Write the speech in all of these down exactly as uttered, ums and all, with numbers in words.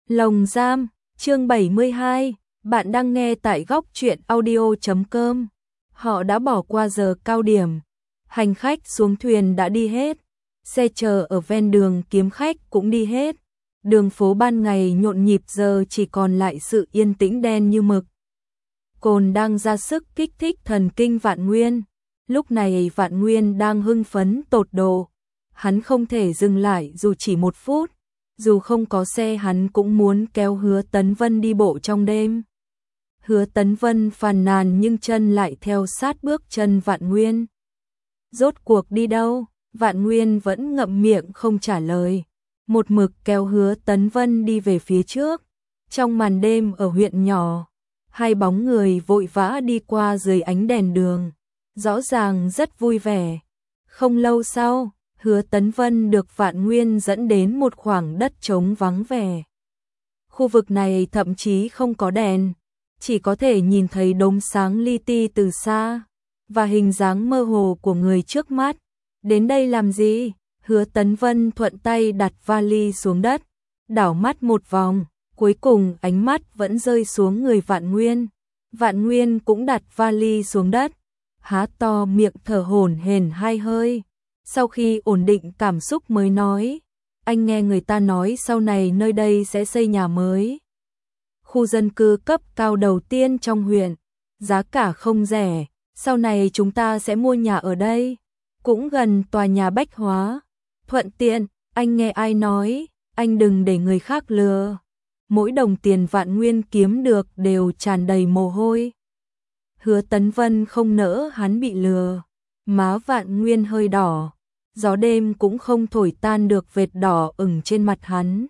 Lồng giam, chương bảy mươi hai, bạn đang nghe tại góc truyện audio chấm com. Họ đã bỏ qua giờ cao điểm, hành khách xuống thuyền đã đi hết, xe chờ ở ven đường kiếm khách cũng đi hết. Đường phố ban ngày nhộn nhịp giờ chỉ còn lại sự yên tĩnh đen như mực. Cồn đang ra sức kích thích thần kinh Vạn Nguyên. Lúc này Vạn Nguyên đang hưng phấn tột độ. Hắn không thể dừng lại dù chỉ một phút. Dù không có xe hắn cũng muốn kéo Hứa Tấn Vân đi bộ trong đêm. Hứa Tấn Vân phàn nàn nhưng chân lại theo sát bước chân Vạn Nguyên. Rốt cuộc đi đâu? Vạn Nguyên vẫn ngậm miệng không trả lời. Một mực kéo Hứa Tấn Vân đi về phía trước. Trong màn đêm ở huyện nhỏ, hai bóng người vội vã đi qua dưới ánh đèn đường. Rõ ràng rất vui vẻ. Không lâu sau, Hứa Tấn Vân được Vạn Nguyên dẫn đến một khoảng đất trống vắng vẻ. Khu vực này thậm chí không có đèn, chỉ có thể nhìn thấy đốm sáng li ti từ xa, và hình dáng mơ hồ của người trước mắt. Đến đây làm gì? Hứa Tấn Vân thuận tay đặt vali xuống đất, đảo mắt một vòng, cuối cùng ánh mắt vẫn rơi xuống người Vạn Nguyên. Vạn Nguyên cũng đặt vali xuống đất, há to miệng thở hổn hển hai hơi. Sau khi ổn định cảm xúc mới nói, anh nghe người ta nói sau này nơi đây sẽ xây nhà mới. Khu dân cư cấp cao đầu tiên trong huyện, giá cả không rẻ, sau này chúng ta sẽ mua nhà ở đây, cũng gần tòa nhà bách hóa. Thuận tiện, anh nghe ai nói, anh đừng để người khác lừa. Mỗi đồng tiền Vạn Nguyên kiếm được đều tràn đầy mồ hôi. Hứa Tấn Vân không nỡ hắn bị lừa, má Vạn Nguyên hơi đỏ. Gió đêm cũng không thổi tan được vệt đỏ ửng trên mặt hắn.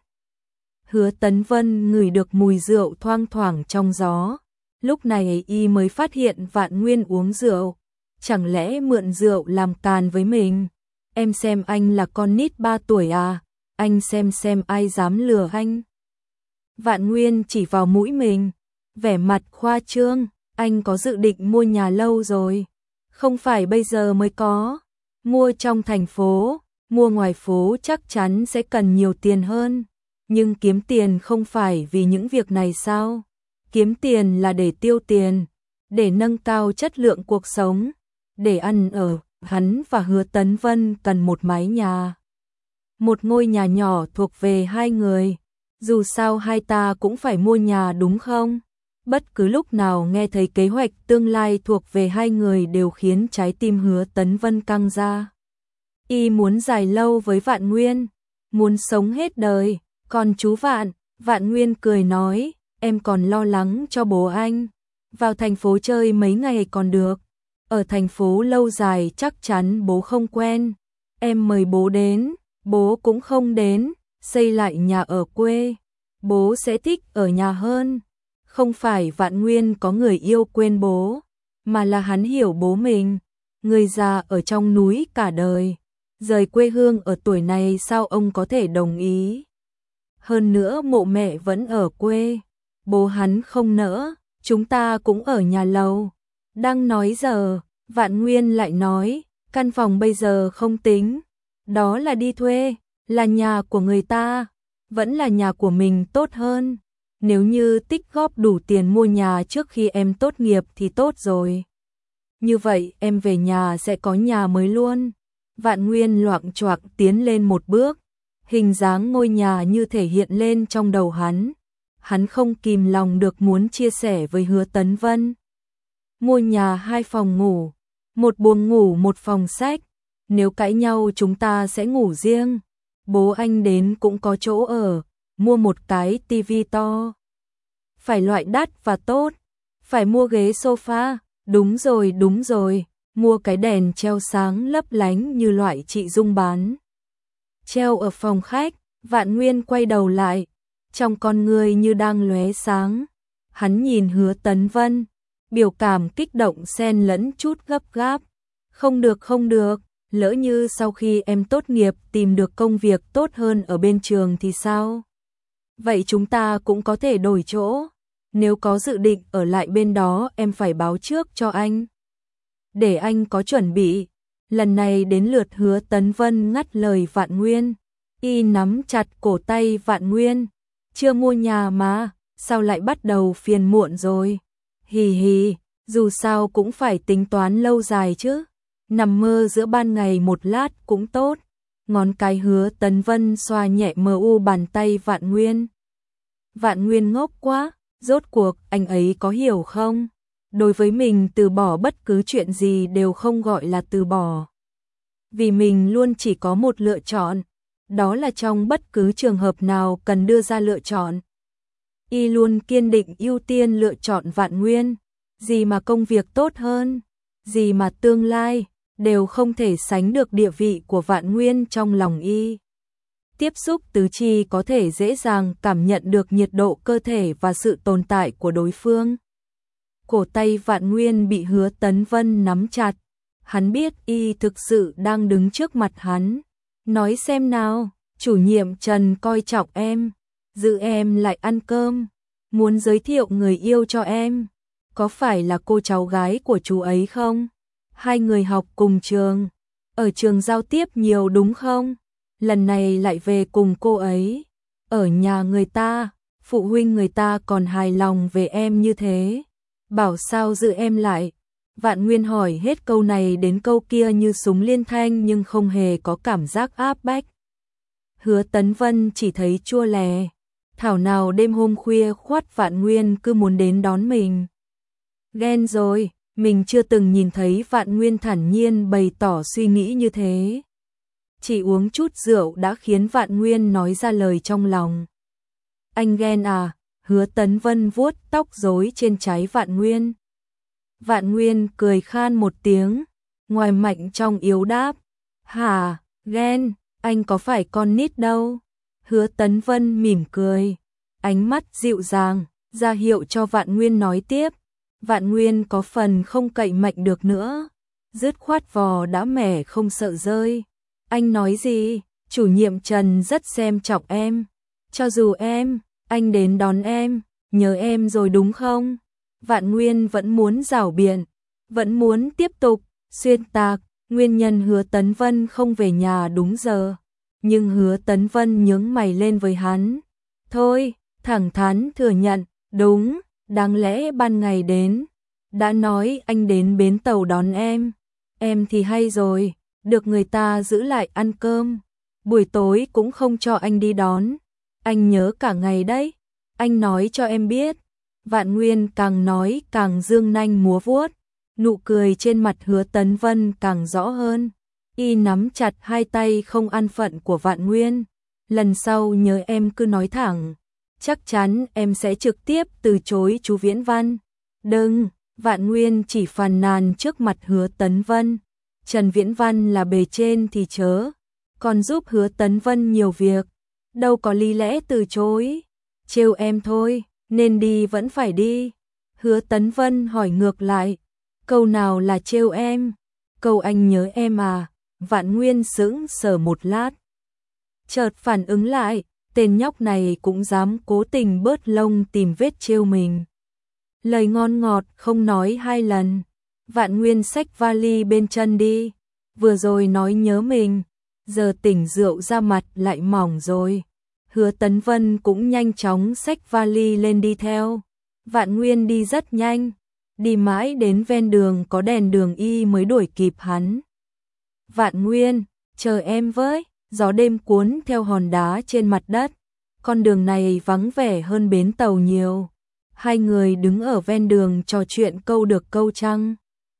Hứa Tấn Vân ngửi được mùi rượu thoang thoảng trong gió. Lúc này y mới phát hiện Vạn Nguyên uống rượu. Chẳng lẽ mượn rượu làm càn với mình? Em xem anh là con nít ba tuổi à? Anh xem xem ai dám lừa anh? Vạn Nguyên chỉ vào mũi mình, vẻ mặt khoa trương. Anh có dự định mua nhà lâu rồi. Không phải bây giờ mới có. Mua trong thành phố, mua ngoài phố chắc chắn sẽ cần nhiều tiền hơn. Nhưng kiếm tiền không phải vì những việc này sao? Kiếm tiền là để tiêu tiền, để nâng cao chất lượng cuộc sống, để ăn ở. Hắn và Hứa Tấn Vân cần một mái nhà. Một ngôi nhà nhỏ thuộc về hai người. Dù sao hai ta cũng phải mua nhà đúng không? Bất cứ lúc nào nghe thấy kế hoạch tương lai thuộc về hai người đều khiến trái tim Hứa Tấn Vân căng ra. Y muốn dài lâu với Vạn Nguyên, muốn sống hết đời. Còn chú Vạn, Vạn Nguyên cười nói, em còn lo lắng cho bố anh. Vào thành phố chơi mấy ngày còn được. Ở thành phố lâu dài chắc chắn bố không quen. Em mời bố đến, bố cũng không đến. Xây lại nhà ở quê, bố sẽ thích ở nhà hơn. Không phải Vạn Nguyên có người yêu quên bố, mà là hắn hiểu bố mình. Người già ở trong núi cả đời, rời quê hương ở tuổi này sao ông có thể đồng ý? Hơn nữa mộ mẹ vẫn ở quê, bố hắn không nỡ, chúng ta cũng ở nhà lầu. Đang nói giờ, Vạn Nguyên lại nói, căn phòng bây giờ không tính, đó là đi thuê, là nhà của người ta, vẫn là nhà của mình tốt hơn. Nếu như tích góp đủ tiền mua nhà trước khi em tốt nghiệp thì tốt rồi. Như vậy em về nhà sẽ có nhà mới luôn. Vạn Nguyên loạng choạng tiến lên một bước. Hình dáng ngôi nhà như thể hiện lên trong đầu hắn. Hắn không kìm lòng được muốn chia sẻ với Hứa Tấn Vân. Mua nhà hai phòng ngủ, một buồng ngủ một phòng sách. Nếu cãi nhau chúng ta sẽ ngủ riêng. Bố anh đến cũng có chỗ ở. Mua một cái tivi to. Phải loại đắt và tốt. Phải mua ghế sofa. Đúng rồi đúng rồi. Mua cái đèn treo sáng lấp lánh như loại chị Dung bán. Treo ở phòng khách. Vạn Nguyên quay đầu lại. Trong con người như đang lóe sáng. Hắn nhìn Hứa Tấn Vân. Biểu cảm kích động xen lẫn chút gấp gáp. Không được không được. Lỡ như sau khi em tốt nghiệp tìm được công việc tốt hơn ở bên trường thì sao? Vậy chúng ta cũng có thể đổi chỗ. Nếu có dự định ở lại bên đó em phải báo trước cho anh. Để anh có chuẩn bị. Lần này đến lượt Hứa Tấn Vân ngắt lời Vạn Nguyên. Y nắm chặt cổ tay Vạn Nguyên. chưa mua nhà mà, sao lại bắt đầu phiền muộn rồi? Hì hì, dù sao cũng phải tính toán lâu dài chứ. Nằm mơ giữa ban ngày một lát cũng tốt. Ngón cái Hứa Tấn Vân xoa nhẹ mờ u bàn tay Vạn Nguyên. Vạn Nguyên ngốc quá, rốt cuộc anh ấy có hiểu không? Đối với mình từ bỏ bất cứ chuyện gì đều không gọi là từ bỏ. Vì mình luôn chỉ có một lựa chọn, đó là trong bất cứ trường hợp nào cần đưa ra lựa chọn. Y luôn kiên định ưu tiên lựa chọn Vạn Nguyên, gì mà công việc tốt hơn, gì mà tương lai, đều không thể sánh được địa vị của Vạn Nguyên trong lòng Y. Tiếp xúc tứ chi có thể dễ dàng cảm nhận được nhiệt độ cơ thể và sự tồn tại của đối phương. Cổ tay Vạn Nguyên bị Hứa Tấn Vân nắm chặt, hắn biết Y thực sự đang đứng trước mặt hắn. Nói xem nào, chủ nhiệm Trần coi trọng em, giữ em lại ăn cơm, muốn giới thiệu người yêu cho em, có phải là cô cháu gái của chú ấy không? Hai người học cùng trường, ở trường giao tiếp nhiều đúng không? Lần này lại về cùng cô ấy, ở nhà người ta, phụ huynh người ta còn hài lòng về em như thế, bảo sao giữ em lại. Vạn Nguyên hỏi hết câu này đến câu kia như súng liên thanh nhưng không hề có cảm giác áp bách. Hứa Tấn Vân chỉ thấy chua lè, thảo nào đêm hôm khuya khoắt Vạn Nguyên cứ muốn đến đón mình. Ghen rồi, mình chưa từng nhìn thấy Vạn Nguyên thản nhiên bày tỏ suy nghĩ như thế. Chỉ uống chút rượu đã khiến Vạn Nguyên nói ra lời trong lòng. Anh ghen à? Hứa Tấn Vân vuốt tóc rối trên trái Vạn Nguyên. Vạn Nguyên cười khan một tiếng, ngoài mạnh trong yếu đáp. Hả, ghen, anh có phải con nít đâu. Hứa Tấn Vân mỉm cười, ánh mắt dịu dàng, ra hiệu cho Vạn Nguyên nói tiếp. Vạn Nguyên có phần không cậy mạnh được nữa, dứt khoát vò đã mẻ không sợ rơi. Anh nói gì? Chủ nhiệm Trần rất xem trọng em. Cho dù em, anh đến đón em, nhớ em rồi đúng không? Vạn Nguyên vẫn muốn rảo biện, vẫn muốn tiếp tục xuyên tạc nguyên nhân Hứa Tấn Vân không về nhà đúng giờ. Nhưng Hứa Tấn Vân nhướng mày lên với hắn. Thôi, thẳng thắn thừa nhận, đúng, đáng lẽ ban ngày đến. Đã nói anh đến bến tàu đón em. Em thì hay rồi, được người ta giữ lại ăn cơm. Buổi tối cũng không cho anh đi đón. Anh nhớ cả ngày đấy, anh nói cho em biết. Vạn Nguyên càng nói càng dương nanh múa vuốt, nụ cười trên mặt Hứa Tấn Vân càng rõ hơn. Y nắm chặt hai tay không an phận của Vạn Nguyên. Lần sau nhớ em cứ nói thẳng, chắc chắn em sẽ trực tiếp từ chối chú Viễn Văn. Đừng, Vạn Nguyên chỉ phàn nàn trước mặt Hứa Tấn Vân. Trần Viễn Văn là bề trên thì chớ, còn giúp Hứa Tấn Vân nhiều việc, đâu có lý lẽ từ chối. Trêu em thôi, nên đi vẫn phải đi. Hứa Tấn Vân hỏi ngược lại, câu nào là trêu em? Câu anh nhớ em à? Vạn Nguyên sững sờ một lát, chợt phản ứng lại, tên nhóc này cũng dám cố tình bớt lông tìm vết trêu mình. Lời ngon ngọt không nói hai lần. Vạn Nguyên xách vali bên chân đi, vừa rồi nói nhớ mình, giờ tỉnh rượu ra mặt lại mỏng rồi. Hứa Tấn Vân cũng nhanh chóng xách vali lên đi theo. Vạn Nguyên đi rất nhanh, đi mãi đến ven đường có đèn đường Y mới đuổi kịp hắn. Vạn Nguyên, chờ em với. Gió đêm cuốn theo hòn đá trên mặt đất, con đường này vắng vẻ hơn bến tàu nhiều. Hai người đứng ở ven đường trò chuyện câu được câu trăng.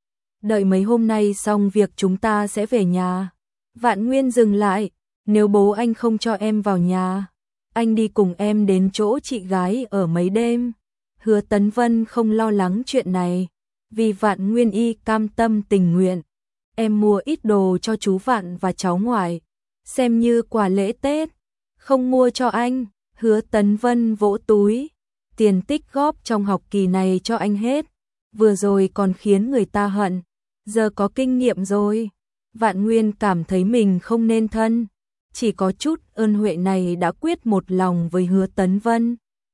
Đợi mấy hôm nay xong việc chúng ta sẽ về nhà. Vạn Nguyên dừng lại, nếu bố anh không cho em vào nhà, anh đi cùng em đến chỗ chị gái ở mấy đêm. Hứa Tấn Vân không lo lắng chuyện này, vì Vạn Nguyên Y cam tâm tình nguyện. Em mua ít đồ cho chú Vạn và cháu ngoại, xem như quà lễ Tết. Không mua cho anh. Hứa Tấn Vân vỗ túi, tiền tích góp trong học kỳ này cho anh hết, vừa rồi còn khiến người ta hận, giờ có kinh nghiệm rồi. Vạn Nguyên cảm thấy mình không nên thân, chỉ có chút ơn huệ này đã quyết một lòng với Hứa Tấn Vân.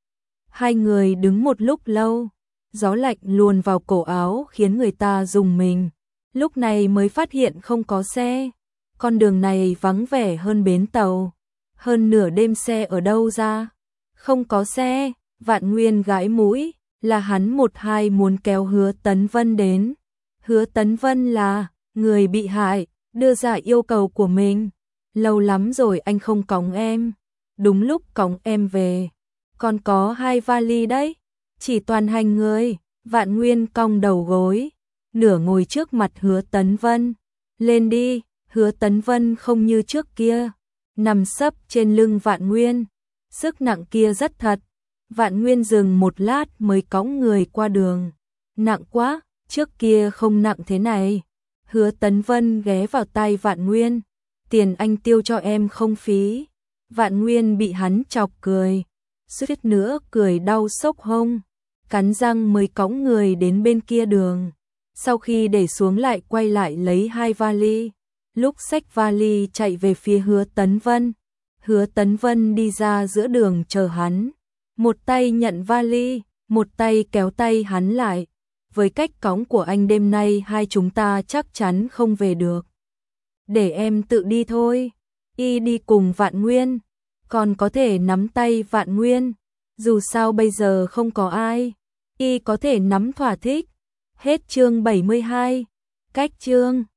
Hai người đứng một lúc lâu, gió lạnh luồn vào cổ áo khiến người ta rùng mình, lúc này mới phát hiện không có xe. Con đường này vắng vẻ hơn bến tàu, hơn nửa đêm xe ở đâu ra? Không có xe, Vạn Nguyên gãi mũi, là hắn một hai muốn kéo Hứa Tấn Vân đến. Hứa Tấn Vân là người bị hại, đưa ra yêu cầu của mình. Lâu lắm rồi anh không cõng em, đúng lúc cõng em về. Còn có hai vali đấy, chỉ toàn hành người. Vạn Nguyên cong đầu gối, nửa ngồi trước mặt Hứa Tấn Vân. Lên đi. Hứa Tấn Vân không như trước kia, nằm sấp trên lưng Vạn Nguyên. Sức nặng kia rất thật. Vạn Nguyên dừng một lát mới cõng người qua đường. Nặng quá, trước kia không nặng thế này. Hứa Tấn Vân ghé vào tay Vạn Nguyên. Tiền anh tiêu cho em không phí. Vạn Nguyên bị hắn chọc cười, suýt nữa cười đau sốc hông. Cắn răng mới cõng người đến bên kia đường. Sau khi để xuống lại quay lại lấy hai vali. Lúc xách vali chạy về phía Hứa Tấn Vân. Hứa Tấn Vân đi ra giữa đường chờ hắn. Một tay nhận vali, một tay kéo tay hắn lại. Với cách cõng của anh đêm nay hai chúng ta chắc chắn không về được. Để em tự đi thôi. Y đi cùng Vạn Nguyên, còn có thể nắm tay Vạn Nguyên. Dù sao bây giờ không có ai, Y có thể nắm thỏa thích. Hết chương bảy mươi hai. Cách chương